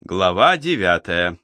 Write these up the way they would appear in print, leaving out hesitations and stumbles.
Глава 9.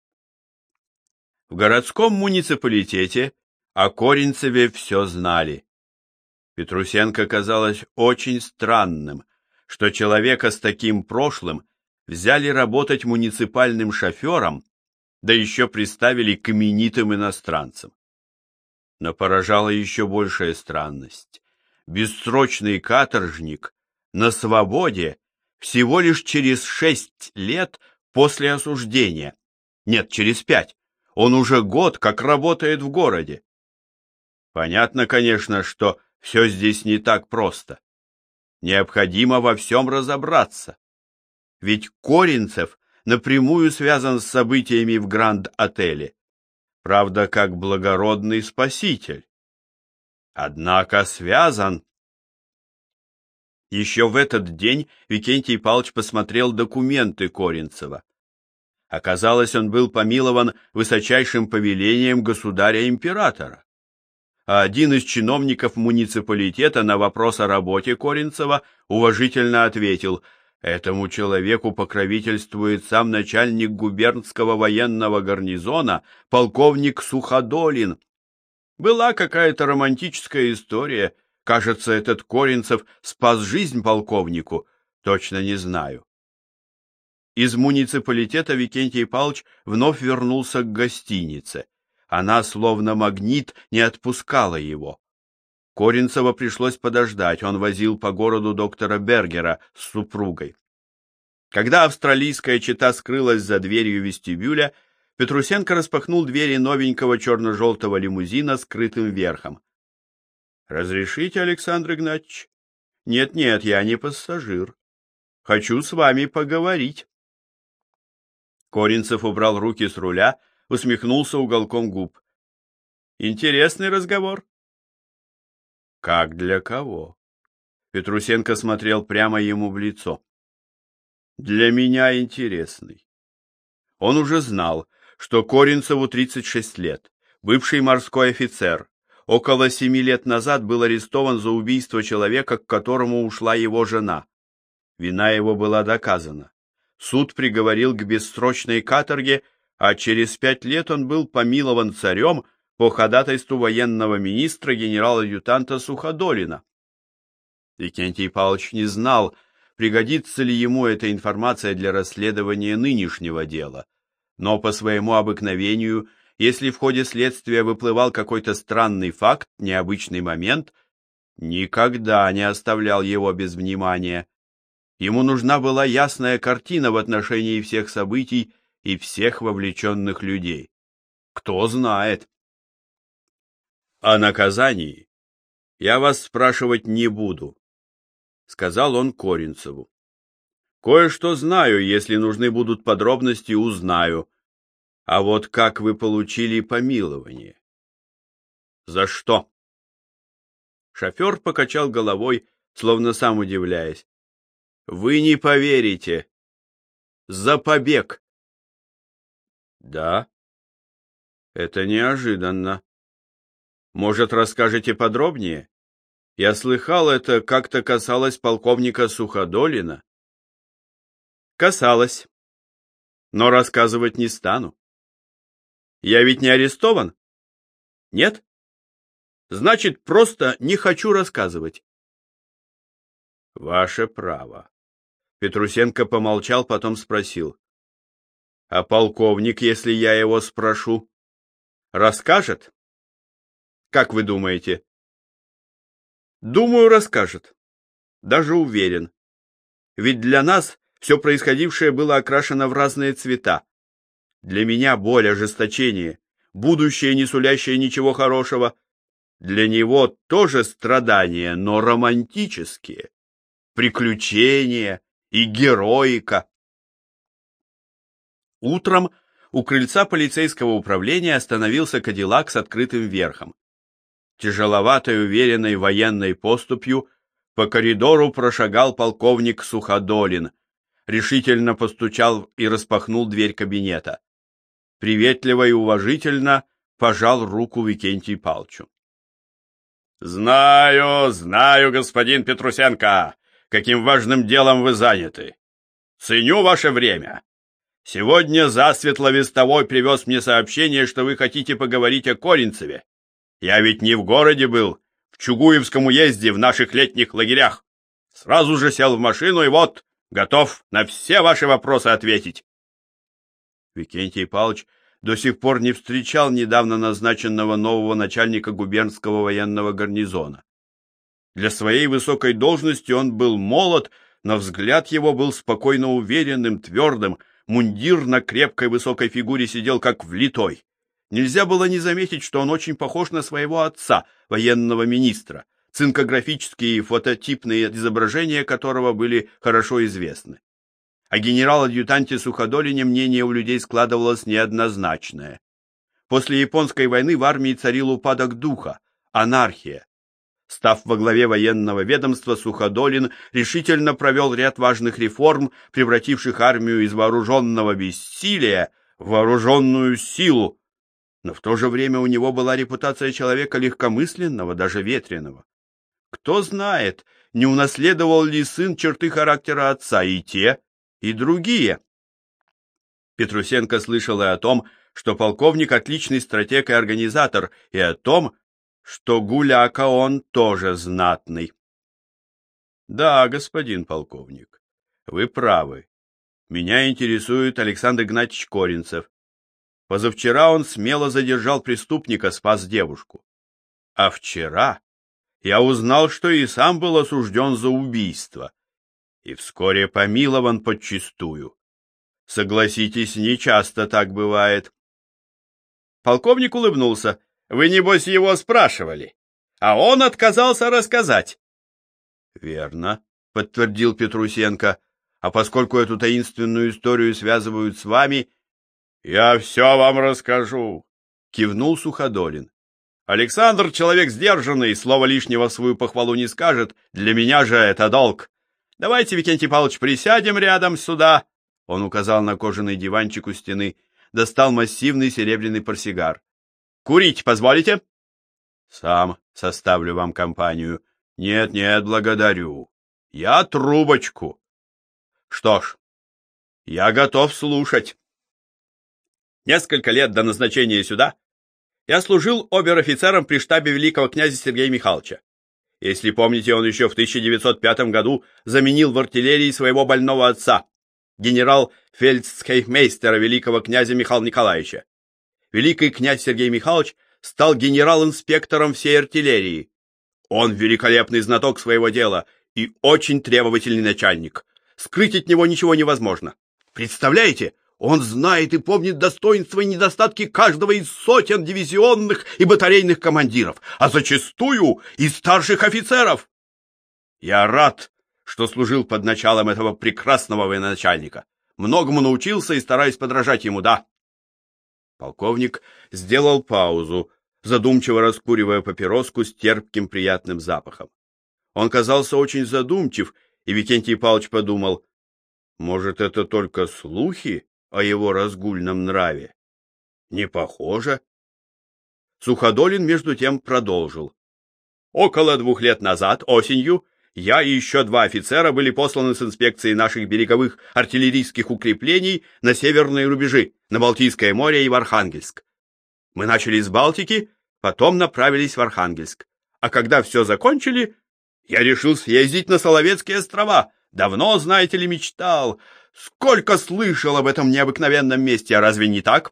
В городском муниципалитете о Коринцеве все знали. Петрусенко казалось очень странным, что человека с таким прошлым взяли работать муниципальным шофером, да еще приставили к именитым иностранцам. Но поражала еще большая странность. Бессрочный каторжник на свободе всего лишь через 6 лет после осуждения. Нет, через 5. Он уже год как работает в городе. Понятно, конечно, что все здесь не так просто. Необходимо во всем разобраться. Ведь Коринцев напрямую связан с событиями в Гранд-отеле. Правда, как благородный спаситель. Однако связан. Еще в этот день Викентий Павлович посмотрел документы Коринцева. Оказалось, он был помилован высочайшим повелением государя-императора. А один из чиновников муниципалитета на вопрос о работе Коринцева уважительно ответил: «Этому человеку покровительствует сам начальник губернского военного гарнизона, полковник Суходолин». Была какая-то романтическая история. Кажется, этот Коринцев спас жизнь полковнику. Точно не знаю. Из муниципалитета Викентий Павлович вновь вернулся к гостинице. Она, словно магнит, не отпускала его. Коринцева пришлось подождать, он возил по городу доктора Бергера с супругой. Когда австралийская чета скрылась за дверью вестибюля, Петрусенко распахнул двери новенького черно-желтого лимузина с крытым верхом. «Разрешите, Александр Игнатьевич?» «Нет-нет, я не пассажир. Хочу с вами поговорить». Коринцев убрал руки с руля, усмехнулся уголком губ. «Интересный разговор». «Как для кого?» Петрусенко смотрел прямо ему в лицо. «Для меня интересный». Он уже знал, что Коринцеву 36 лет, бывший морской офицер, около 7 лет назад был арестован за убийство человека, к которому ушла его жена. Вина его была доказана. Суд приговорил к бессрочной каторге, а через 5 лет он был помилован царем по ходатайству военного министра генерал-адъютанта Суходолина. Викентий Павлович не знал, пригодится ли ему эта информация для расследования нынешнего дела, но по своему обыкновению, если в ходе следствия выплывал какой-то странный факт, необычный момент, никогда не оставлял его без внимания. Ему нужна была ясная картина в отношении всех событий и всех вовлеченных людей. Кто знает. О наказании я вас спрашивать не буду, сказал он Коринцеву. Кое-что знаю, если нужны будут подробности, узнаю. А вот как вы получили помилование? За что? Шофер покачал головой, словно сам удивляясь. Вы не поверите. За побег. Да? Это неожиданно. Может, расскажете подробнее? Я слыхал, это как-то касалось полковника Суходолина. Касалось. Но рассказывать не стану. Я ведь не арестован? Нет? Значит, просто не хочу рассказывать. Ваше право. Петрусенко помолчал, потом спросил. А полковник, если я его спрошу, расскажет? Как вы думаете? Думаю, расскажет. Даже уверен. Ведь для нас все происходившее было окрашено в разные цвета. Для меня боль, ожесточение, будущее, не сулящее ничего хорошего. Для него тоже страдания, но романтические. Приключения и героика. Утром у крыльца полицейского управления остановился кадиллак с открытым верхом. Тяжеловатой, уверенной военной поступью по коридору прошагал полковник Суходолин, решительно постучал и распахнул дверь кабинета. Приветливо и уважительно пожал руку Викентию Павловичу. Знаю, господин Петрусенко, каким важным делом вы заняты. Ценю ваше время. Сегодня засветло вестовой привез мне сообщение, что вы хотите поговорить о Коринцеве. Я ведь не в городе был, в Чугуевском уезде, в наших летних лагерях. Сразу же сел в машину и вот, готов на все ваши вопросы ответить. Викентий Павлович до сих пор не встречал недавно назначенного нового начальника губернского военного гарнизона. Для своей высокой должности он был молод, но взгляд его был спокойно уверенным, твердым, мундир на крепкой высокой фигуре сидел как влитой. Нельзя было не заметить, что он очень похож на своего отца, военного министра, цинкографические и фототипные изображения которого были хорошо известны. О генерал-адъютанте Суходолине мнение у людей складывалось неоднозначное. После Японской войны в армии царил упадок духа, анархия. Став во главе военного ведомства, Суходолин решительно провел ряд важных реформ, превративших армию из вооруженного бессилия в вооруженную силу. Но в то же время у него была репутация человека легкомысленного, даже ветреного. Кто знает, не унаследовал ли сын черты характера отца и те, и другие. Петрусенко слышал и о том, что полковник отличный стратег и организатор, и о том, что гуляка он тоже знатный. Да, господин полковник, вы правы. Меня интересует Александр Игнатьевич Коринцев. Позавчера он смело задержал преступника, спас девушку. А вчера я узнал, что и сам был осужден за убийство. И вскоре помилован подчистую. Согласитесь, нечасто так бывает. Полковник улыбнулся. Вы, небось, его спрашивали, а он отказался рассказать. Верно, подтвердил Петрусенко. А поскольку эту таинственную историю связывают с вами, я все вам расскажу, кивнул Суходолин. Александр человек сдержанный, слова лишнего в свою похвалу не скажет, для меня же это долг. Давайте, Викентий Павлович, присядем рядом сюда. Он указал на кожаный диванчик у стены, достал массивный серебряный портсигар. Курить позволите? Сам составлю вам компанию. Нет, благодарю. Я трубочку. Что ж, я готов слушать. Несколько лет до назначения сюда я служил обер-офицером при штабе великого князя Сергея Михайловича. Если помните, он еще в 1905 году заменил в артиллерии своего больного отца, генерал-фельдцейхмейстера великого князя Михаила Николаевича. Великий князь Сергей Михайлович стал генерал-инспектором всей артиллерии. Он великолепный знаток своего дела и очень требовательный начальник. Скрыть от него ничего невозможно. Представляете, он знает и помнит достоинства и недостатки каждого из сотен дивизионных и батарейных командиров, а зачастую и старших офицеров. Я рад, что служил под началом этого прекрасного военачальника. Многому научился и стараюсь подражать ему, да. Полковник сделал паузу, задумчиво раскуривая папироску с терпким приятным запахом. Он казался очень задумчив, и Викентий Павлович подумал, может, это только слухи о его разгульном нраве? Не похоже. Суходолин между тем продолжил. Около 2 лет назад, осенью, я и еще 2 офицера были посланы с инспекцией наших береговых артиллерийских укреплений на северные рубежи, на Балтийское море и в Архангельск. Мы начали с Балтики, потом направились в Архангельск. А когда все закончили, я решил съездить на Соловецкие острова. Давно, знаете ли, мечтал. Сколько слышал об этом необыкновенном месте, а разве не так?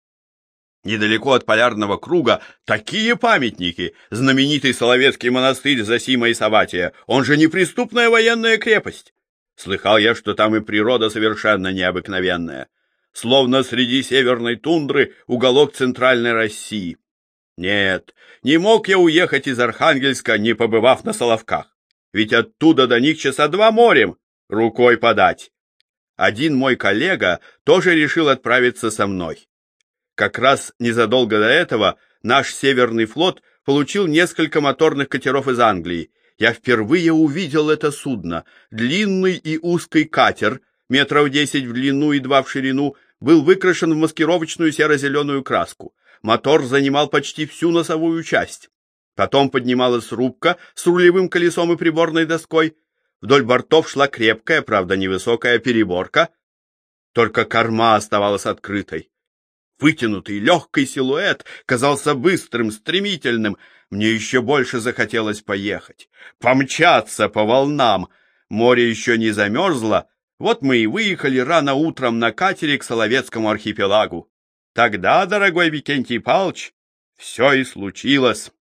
Недалеко от полярного круга такие памятники. Знаменитый Соловецкий монастырь Зосима и Саватия, он же неприступная военная крепость. Слыхал я, что там и природа совершенно необыкновенная. Словно среди северной тундры уголок центральной России. Нет, не мог я уехать из Архангельска, не побывав на Соловках. Ведь оттуда до них часа 2 морем, рукой подать. Один мой коллега тоже решил отправиться со мной. Как раз незадолго до этого наш Северный флот получил несколько моторных катеров из Англии. Я впервые увидел это судно. Длинный и узкий катер, метров 10 в длину и 2 в ширину, был выкрашен в маскировочную серо-зеленую краску. Мотор занимал почти всю носовую часть. Потом поднималась рубка с рулевым колесом и приборной доской. Вдоль бортов шла крепкая, правда невысокая переборка. Только корма оставалась открытой. Вытянутый, легкий силуэт казался быстрым, стремительным. Мне еще больше захотелось поехать, помчаться по волнам. Море еще не замерзло. Вот мы и выехали рано утром на катере к Соловецкому архипелагу. Тогда, дорогой Викентий Павлович, все и случилось.